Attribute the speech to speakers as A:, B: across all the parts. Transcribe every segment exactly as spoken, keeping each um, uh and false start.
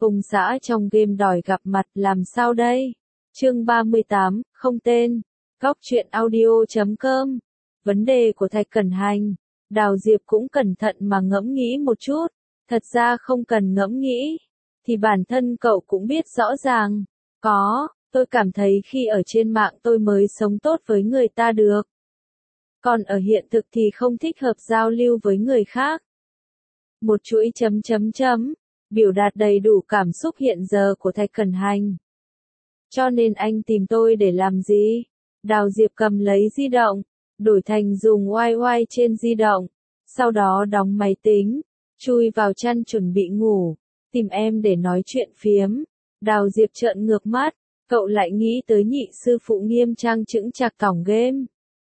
A: Ông xã trong game đòi gặp mặt làm sao đây? Chương ba mươi tám, không tên. Góc truyện audio chấm com. Vấn đề của Thạch Cẩn Hành. Đào Diệp cũng cẩn thận mà ngẫm nghĩ một chút. Thật ra không cần ngẫm nghĩ. Thì bản thân cậu cũng biết rõ ràng. Có, tôi cảm thấy khi ở trên mạng tôi mới sống tốt với người ta được. Còn ở hiện thực thì không thích hợp giao lưu với người khác. Một chuỗi chấm chấm chấm. Biểu đạt đầy đủ cảm xúc hiện giờ của Thạch Cẩn Hành. Cho nên anh tìm tôi để làm gì? Đào Diệp cầm lấy di động, đổi thành dùng oai oai trên di động, sau đó đóng máy tính, chui vào chăn chuẩn bị ngủ, tìm em để nói chuyện phiếm. Đào Diệp trợn ngược mắt, cậu lại nghĩ tới nhị sư phụ nghiêm trang chững chạc cổng game.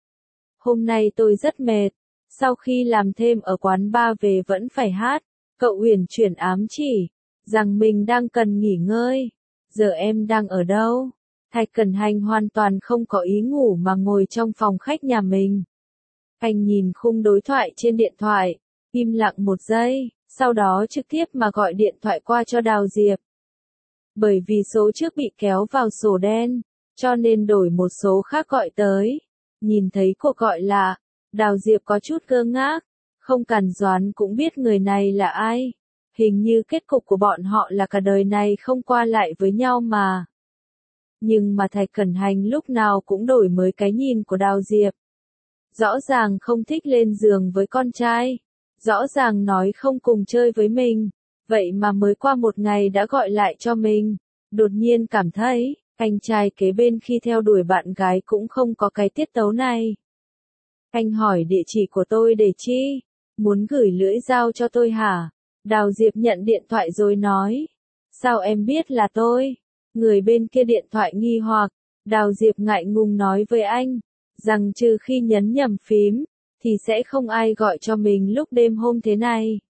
A: Hôm nay tôi rất mệt, sau khi làm thêm ở quán bar về vẫn phải hát. Cậu uyển chuyển ám chỉ, rằng mình đang cần nghỉ ngơi. Giờ em đang ở đâu? Thạch Cẩn Hành hoàn toàn không có ý ngủ mà ngồi trong phòng khách nhà mình. Anh nhìn khung đối thoại trên điện thoại, im lặng một giây, sau đó trực tiếp mà gọi điện thoại qua cho Đào Diệp. Bởi vì số trước bị kéo vào sổ đen, cho nên đổi một số khác gọi tới. Nhìn thấy cuộc gọi lạ, Đào Diệp có chút ngơ ngác. Không cần đoán cũng biết người này là ai. Hình như kết cục của bọn họ là cả đời này không qua lại với nhau mà. Nhưng mà Thạch Cẩn Hành lúc nào cũng đổi mới cái nhìn của Đào Diệp. Rõ ràng không thích lên giường với con trai. Rõ ràng nói không cùng chơi với mình. Vậy mà mới qua một ngày đã gọi lại cho mình. Đột nhiên cảm thấy, anh trai kế bên khi theo đuổi bạn gái cũng không có cái tiết tấu này. Anh hỏi địa chỉ của tôi để chi? Muốn gửi lưỡi dao cho tôi hả? Đào Diệp nhận điện thoại rồi nói. Sao em biết là tôi? Người bên kia điện thoại nghi hoặc. Đào Diệp ngại ngùng nói với anh. Rằng trừ khi nhấn nhầm phím, thì sẽ không ai gọi cho mình lúc đêm hôm thế này.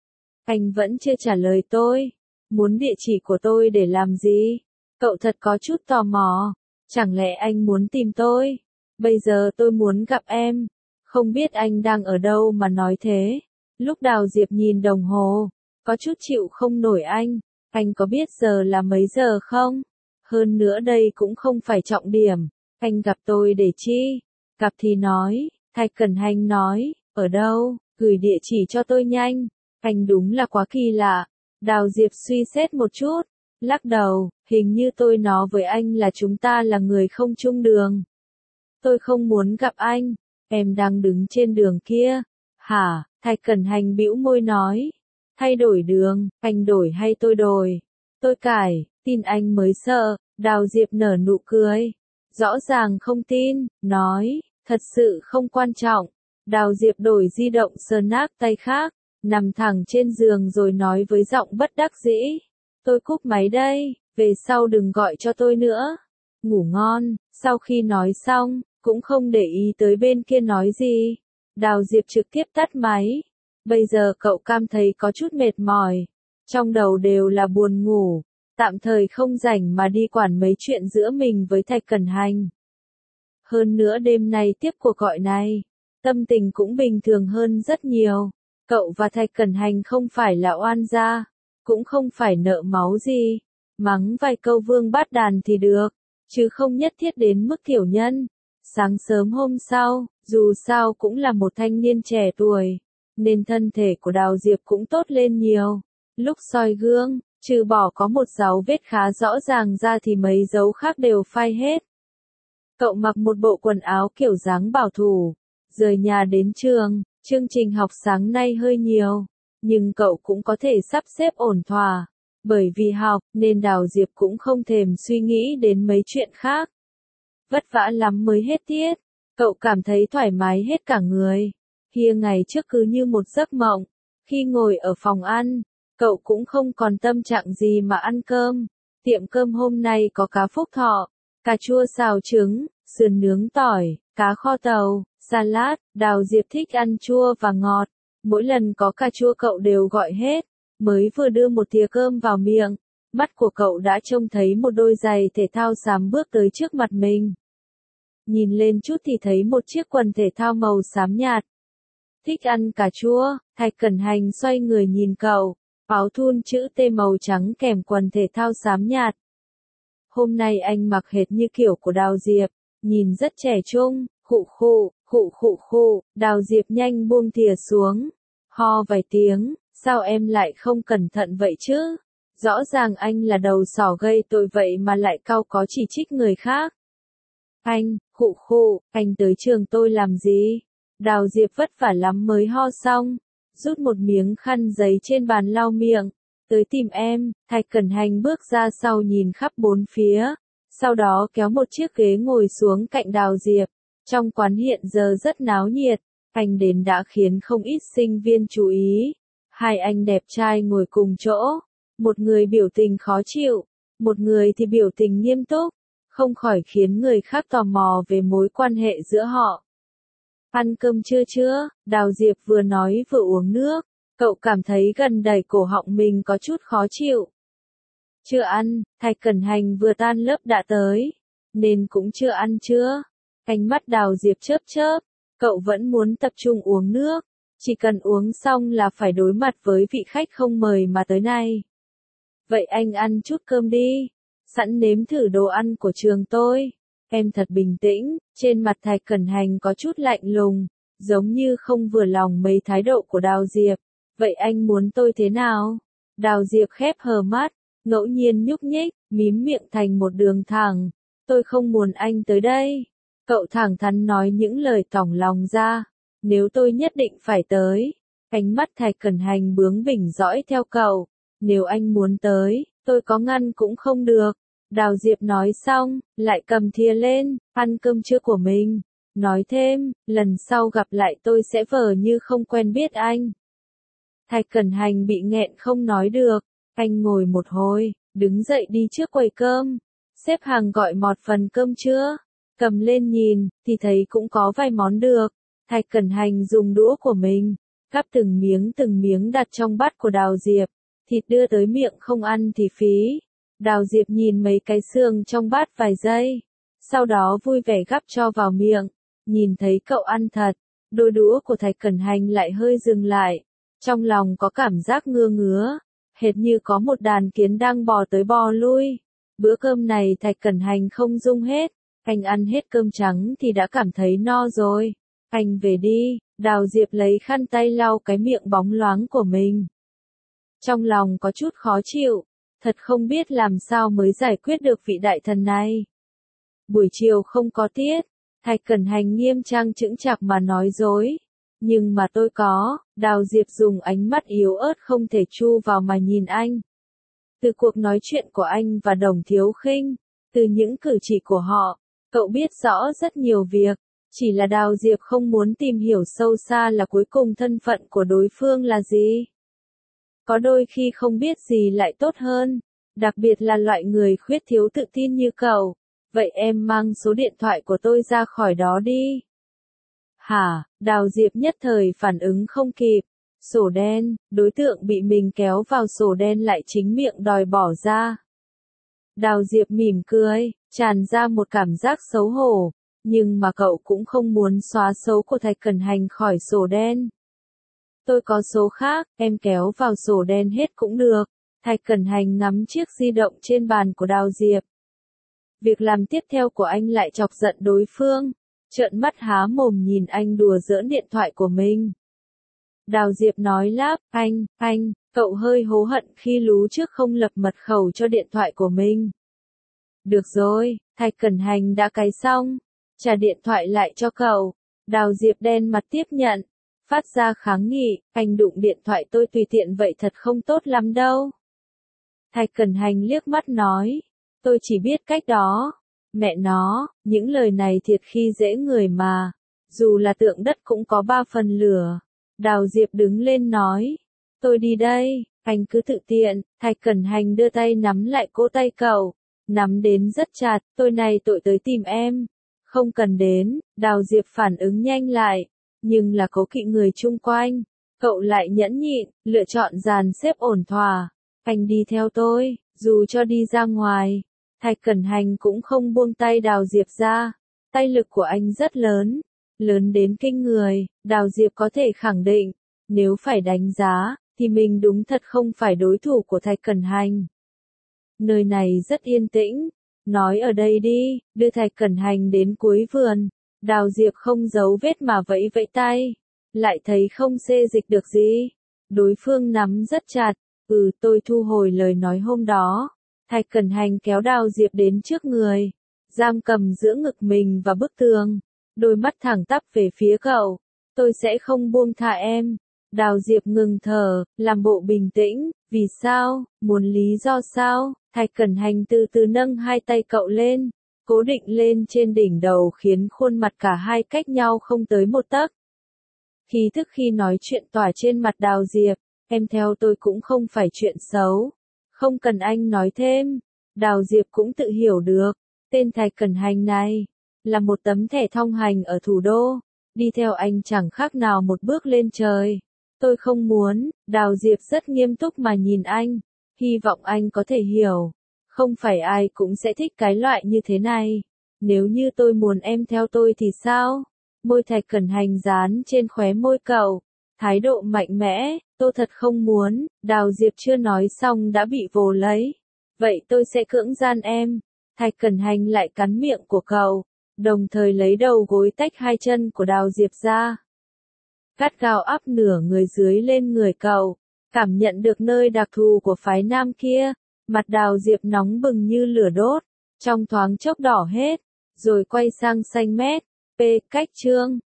A: Anh vẫn chưa trả lời tôi. Muốn địa chỉ của tôi để làm gì? Cậu thật có chút tò mò. Chẳng lẽ anh muốn tìm tôi? Bây giờ tôi muốn gặp em. Không biết anh đang ở đâu mà nói thế. Lúc Đào Diệp nhìn đồng hồ, có chút chịu không nổi anh. Anh có biết giờ là mấy giờ không? Hơn nữa đây cũng không phải trọng điểm. Anh gặp tôi để chi? Gặp thì nói. Thạch Cẩn Hành nói. Ở đâu? Gửi địa chỉ cho tôi nhanh. Anh đúng là quá kỳ lạ. Đào Diệp suy xét một chút. Lắc đầu. Hình như tôi nói với anh là chúng ta là người không chung đường. Tôi không muốn gặp anh. Em đang đứng trên đường kia. Hả? Thạch Cẩn Hành bĩu môi nói. Thay đổi đường, anh đổi hay tôi đổi? Tôi cải, tin anh mới sợ. Đào Diệp nở nụ cười. Rõ ràng không tin, nói, thật sự không quan trọng. Đào Diệp đổi di động sờ nát tay khác, nằm thẳng trên giường rồi nói với giọng bất đắc dĩ. Tôi cúp máy đây, về sau đừng gọi cho tôi nữa. Ngủ ngon. Sau khi nói xong, cũng không để ý tới bên kia nói gì. Đào Diệp trực tiếp tắt máy. Bây giờ cậu cảm thấy có chút mệt mỏi. Trong đầu đều là buồn ngủ. Tạm thời không rảnh mà đi quản mấy chuyện giữa mình với Thạch Cẩn Hành. Hơn nữa đêm nay tiếp cuộc gọi này. Tâm tình cũng bình thường hơn rất nhiều. Cậu và Thạch Cẩn Hành không phải là oan gia. Cũng không phải nợ máu gì. Mắng vài câu vương bát đàn thì được. Chứ không nhất thiết đến mức tiểu nhân. Sáng sớm hôm sau, dù sao cũng là một thanh niên trẻ tuổi, nên thân thể của Đào Diệp cũng tốt lên nhiều. Lúc soi gương, trừ bỏ có một dấu vết khá rõ ràng ra thì mấy dấu khác đều phai hết. Cậu mặc một bộ quần áo kiểu dáng bảo thủ, rời nhà đến trường, chương trình học sáng nay hơi nhiều, nhưng cậu cũng có thể sắp xếp ổn thỏa. Bởi vì học, nên Đào Diệp cũng không thèm suy nghĩ đến mấy chuyện khác. Vất vả lắm mới hết tiết. Cậu cảm thấy thoải mái hết cả người. Kia ngày trước cứ như một giấc mộng. Khi ngồi ở phòng ăn, cậu cũng không còn tâm trạng gì mà ăn cơm. Tiệm cơm hôm nay có cá phúc thọ, cà chua xào trứng, sườn nướng tỏi, cá kho tàu, salad. Đào Diệp thích ăn chua và ngọt. Mỗi lần có cà chua cậu đều gọi hết. Mới vừa đưa một thìa cơm vào miệng, mắt của cậu đã trông thấy một đôi giày thể thao xám bước tới trước mặt mình. Nhìn lên chút thì thấy một chiếc quần thể thao màu xám nhạt. Thích ăn cà chua, Thạch Cẩn Hành xoay người nhìn cậu. áo thun chữ T màu trắng kèm quần thể thao xám nhạt. Hôm nay anh mặc hệt như kiểu của Đào Diệp, nhìn rất trẻ trung, khụ khụ, khụ khụ khụ, Đào Diệp nhanh buông thìa xuống, ho vài tiếng, sao em lại không cẩn thận vậy chứ? Rõ ràng anh là đầu sỏ gây tội vậy mà lại cau có chỉ trích người khác. Anh, khụ khụ, anh tới trường tôi làm gì? Đào Diệp vất vả lắm mới ho xong, rút một miếng khăn giấy trên bàn lau miệng. Tới tìm em, Thạch Cẩn Hành bước ra sau nhìn khắp bốn phía, sau đó kéo một chiếc ghế ngồi xuống cạnh Đào Diệp. Trong quán hiện giờ rất náo nhiệt, anh đến đã khiến không ít sinh viên chú ý. Hai anh đẹp trai ngồi cùng chỗ, một người biểu tình khó chịu, một người thì biểu tình nghiêm túc, không khỏi khiến người khác tò mò về mối quan hệ giữa họ. Ăn cơm chưa chưa? Đào Diệp vừa nói vừa uống nước. Cậu cảm thấy gần đầy cổ họng mình có chút khó chịu. Chưa ăn, Thạch Cẩn Hành vừa tan lớp đã tới, nên cũng chưa ăn chưa. Ánh mắt Đào Diệp chớp chớp, cậu vẫn muốn tập trung uống nước, chỉ cần uống xong là phải đối mặt với vị khách không mời mà tới này. Vậy anh ăn chút cơm đi, sẵn nếm thử đồ ăn của trường tôi. Em thật bình tĩnh, trên mặt Thạch Cẩn Hành có chút lạnh lùng, giống như không vừa lòng mấy thái độ của Đào Diệp. Vậy anh muốn tôi thế nào? Đào Diệp khép hờ mắt, ngẫu nhiên nhúc nhích, mím miệng thành một đường thẳng. Tôi không muốn anh tới đây. Cậu thẳng thắn nói những lời tỏng lòng ra. Nếu tôi nhất định phải tới. Ánh mắt Thạch Cẩn Hành bướng bỉnh dõi theo cậu. Nếu anh muốn tới, tôi có ngăn cũng không được. Đào Diệp nói xong, lại cầm thìa lên, ăn cơm trưa của mình. Nói thêm, lần sau gặp lại tôi sẽ vờ như không quen biết anh. Thạch Cẩn Hành bị nghẹn không nói được, anh ngồi một hồi, đứng dậy đi trước quầy cơm, xếp hàng gọi một phần cơm trưa, cầm lên nhìn, thì thấy cũng có vài món được. Thạch Cẩn Hành dùng đũa của mình, gắp từng miếng từng miếng đặt trong bát của Đào Diệp, thịt đưa tới miệng không ăn thì phí. Đào Diệp nhìn mấy cái xương trong bát vài giây, sau đó vui vẻ gắp cho vào miệng, nhìn thấy cậu ăn thật, đôi đũa của Thạch Cẩn Hành lại hơi dừng lại. Trong lòng có cảm giác ngưa ngứa, hệt như có một đàn kiến đang bò tới bò lui. Bữa cơm này Thạch Cẩn Hành không dung hết, anh ăn hết cơm trắng thì đã cảm thấy no rồi. Anh về đi, Đào Diệp lấy khăn tay lau cái miệng bóng loáng của mình. Trong lòng có chút khó chịu, thật không biết làm sao mới giải quyết được vị đại thần này. Buổi chiều không có tiết, Thạch Cẩn Hành nghiêm trang chững chạc mà nói dối. Nhưng mà tôi có, Đào Diệp dùng ánh mắt yếu ớt không thể chu vào mà nhìn anh. Từ cuộc nói chuyện của anh và Đồng Thiếu Khinh, từ những cử chỉ của họ, cậu biết rõ rất nhiều việc, chỉ là Đào Diệp không muốn tìm hiểu sâu xa là cuối cùng thân phận của đối phương là gì. Có đôi khi không biết gì lại tốt hơn, đặc biệt là loại người khuyết thiếu tự tin như cậu. Vậy em mang số điện thoại của tôi ra khỏi đó đi. Hả? Đào Diệp nhất thời phản ứng không kịp. Sổ đen, đối tượng bị mình kéo vào sổ đen lại chính miệng đòi bỏ ra. Đào Diệp mỉm cười, tràn ra một cảm giác xấu hổ, nhưng mà cậu cũng không muốn xóa xấu của Thạch Cẩn Hành khỏi sổ đen. Tôi có số khác, em kéo vào sổ đen hết cũng được. Thạch Cẩn Hành ngắm chiếc di động trên bàn của Đào Diệp. Việc làm tiếp theo của anh lại chọc giận đối phương, trợn mắt há mồm nhìn anh đùa giỡn điện thoại của mình. Đào Diệp nói lắp, anh, anh, cậu hơi hối hận khi lú trước không lập mật khẩu cho điện thoại của mình. Được rồi, Thạch Cẩn Hành đã cài xong, trả điện thoại lại cho cậu. Đào Diệp đen mặt tiếp nhận, phát ra kháng nghị, anh đụng điện thoại tôi tùy tiện vậy thật không tốt lắm đâu. Thạch Cẩn Hành liếc mắt nói, tôi chỉ biết cách đó. Mẹ nó, những lời này thiệt khi dễ người mà, dù là tượng đất cũng có ba phần lửa. Đào Diệp đứng lên nói, tôi đi đây, anh cứ tự tiện. Thạch Cẩn Hành đưa tay nắm lại cỗ tay cậu, nắm đến rất chặt, tôi này tội tới tìm em. Không cần đến, Đào Diệp phản ứng nhanh lại, nhưng là cố kỵ người chung quanh, cậu lại nhẫn nhịn, lựa chọn dàn xếp ổn thỏa. Anh đi theo tôi, dù cho đi ra ngoài. Thạch Cẩn Hành cũng không buông tay Đào Diệp ra, tay lực của anh rất lớn, lớn đến kinh người, Đào Diệp có thể khẳng định, nếu phải đánh giá, thì mình đúng thật không phải đối thủ của Thạch Cẩn Hành. Nơi này rất yên tĩnh, nói ở đây đi, đưa Thạch Cẩn Hành đến cuối vườn. Đào Diệp không giấu vết mà vẫy vẫy tay, lại thấy không xê dịch được gì. Đối phương nắm rất chặt, ừ tôi thu hồi lời nói hôm đó. Thạch Cẩn Hành kéo Đào Diệp đến trước người, giam cầm giữa ngực mình và bức tường, đôi mắt thẳng tắp về phía cậu. Tôi sẽ không buông tha em. Đào Diệp ngừng thở, làm bộ bình tĩnh, vì sao, muốn lý do sao? Thạch Cẩn Hành từ từ nâng hai tay cậu lên, cố định lên trên đỉnh đầu khiến khuôn mặt cả hai cách nhau không tới một tấc. Khí thức khi nói chuyện tỏa trên mặt Đào Diệp, em theo tôi cũng không phải chuyện xấu. Không cần anh nói thêm, Đào Diệp cũng tự hiểu được, tên Thạch Cẩn Hành này, là một tấm thẻ thông hành ở thủ đô, đi theo anh chẳng khác nào một bước lên trời. Tôi không muốn, Đào Diệp rất nghiêm túc mà nhìn anh, hy vọng anh có thể hiểu, không phải ai cũng sẽ thích cái loại như thế này. Nếu như tôi muốn em theo tôi thì sao? Môi Thạch Cẩn Hành dán trên khóe môi cậu, thái độ mạnh mẽ, tôi thật không muốn. Đào Diệp chưa nói xong đã bị vồ lấy. Vậy tôi sẽ cưỡng gian em. Thạch Cẩn Hành lại cắn miệng của cậu, đồng thời lấy đầu gối tách hai chân của Đào Diệp ra. Gắt gao áp nửa người dưới lên người cậu, cảm nhận được nơi đặc thù của phái nam kia, mặt Đào Diệp nóng bừng như lửa đốt, trong thoáng chốc đỏ hết, rồi quay sang xanh mét. P. Cách chương